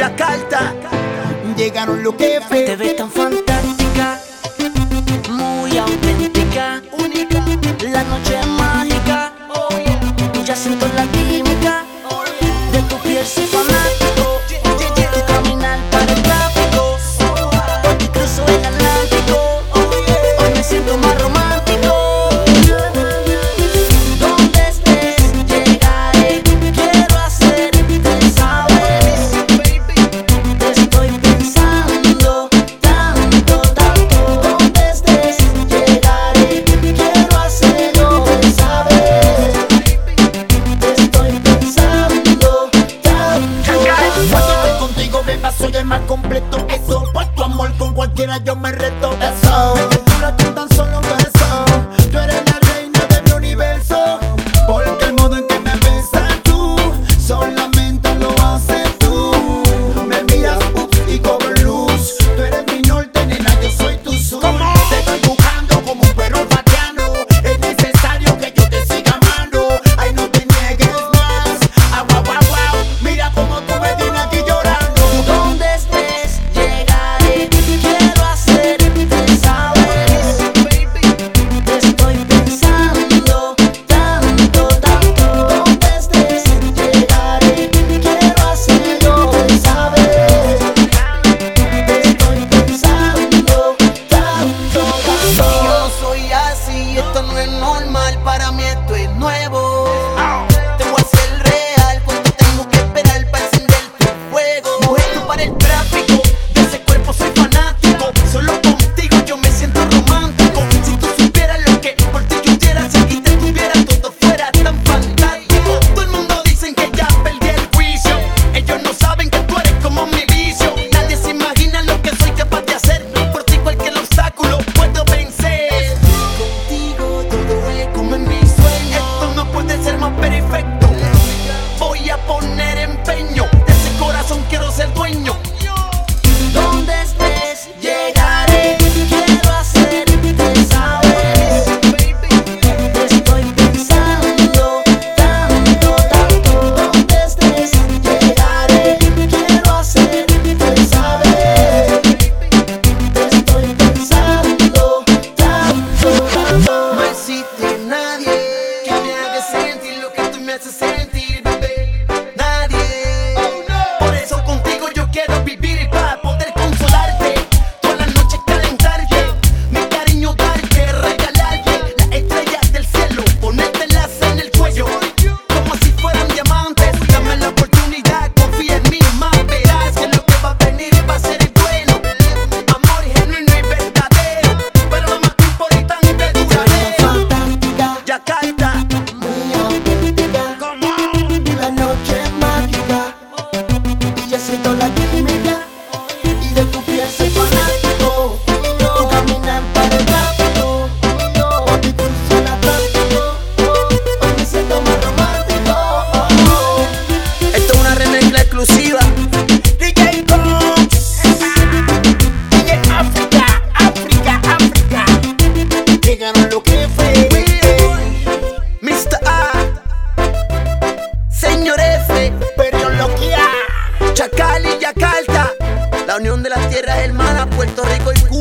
Yakarta. Llegaron los jefes. Te ves tan fantástica, muy auténtica, única. La noche es mágica, oh yeah. Ya siento la química, oh yeah. De tu piel soy fanático. Tu caminar para el tráfico, por ti cruzo el Atlántico, oh yeah. Hoy me siento más romántico. Donde estés llegaré, quiero hacerte saber. Te estoy pensando tanto, tanto. Donde estés llegaré, quiero hacerlo saber. Te estoy pensando tanto. Cuando estoy contigo, beba, soy el más completo. Eso, por tu amor con cualquiera yo me reto. Eso, me captura con tan solo un beso. Tú eres la reina de mi universo. Porque el modo en que me besas tú, solamente lo haces tú. Me miras, ups, y cobro luz. Tú eres mi norte, nena, yo soy tu sur. Te estoy buscando como un perro pateando. Es necesario que yo te siga amando. Ay, no te niegues más. Ah, guau, guau, guau. Mira cómo tú me tienes aquí llorando. Donde estés llegaré, quiero hacerte saber. Te estoy pensando tanto, tanto. Donde estés llegaré, quiero hacerlo saber. Te estoy pensando tanto, tanto. Yo no soy así, esto no es normal, para mí esto es nuevo. Te voy a hacer real, cuánto tengo que esperar para encender tu fuego. Mujer, tú para el tráfico, de ese cuerpo soy fanático. Solo contigo yo me siento romántico. Si tú supieras lo que por ti yo hiciera, si aquí te tuviera todo fuera tan fantástico. Todo el mundo dicen que ya perdí el juicio. Ellos no saben que tú eres como mi vicio. Nadie se imagina lo que soy capaz de hacer. Por ti cualquier obstáculo puedo vencer. Contigo todo es como en mis sueños. Esto no puede ser más perfecto. Voy a poner empeño, de ese corazón quiero ser dueño. Donde estés llegaré, quiero hacerte saber. Te estoy pensando tanto, tanto. Donde estés llegaré, quiero hacerte saber. Te estoy pensando tanto, tanto. No existe nadie que me haga sentir lo que tú me haces sentir, bebé. Nadie. Por eso contigo yo quiero vivir, y para poder consolarte, toda la noche calentarte, mi cariño darte, regalarte las estrellas del cielo, ponértelas en el cuello como si fueran diamantes. Dame la oportunidad, confía en mí, más verás que lo que va a venir va a ser bueno. Amor genuino y verdadero, pero lo más importante duradero. Fantástica, Yakarta, muy auténtica. La noche es mágica y ya siento la química. Y de tu piel soy fanático. Tu caminar para el tráfico, por ti cruzo el Atlántico. Hoy me siento más romántico. esto es una remezcla exclusiva. DJ Cox, DJ África, África, África. Llegaron los jefes. Mr. A, Señor F, Perioloquía. Chacal y Yakarta, la unión de las tierras hermanas, Puerto Rico y Cuba.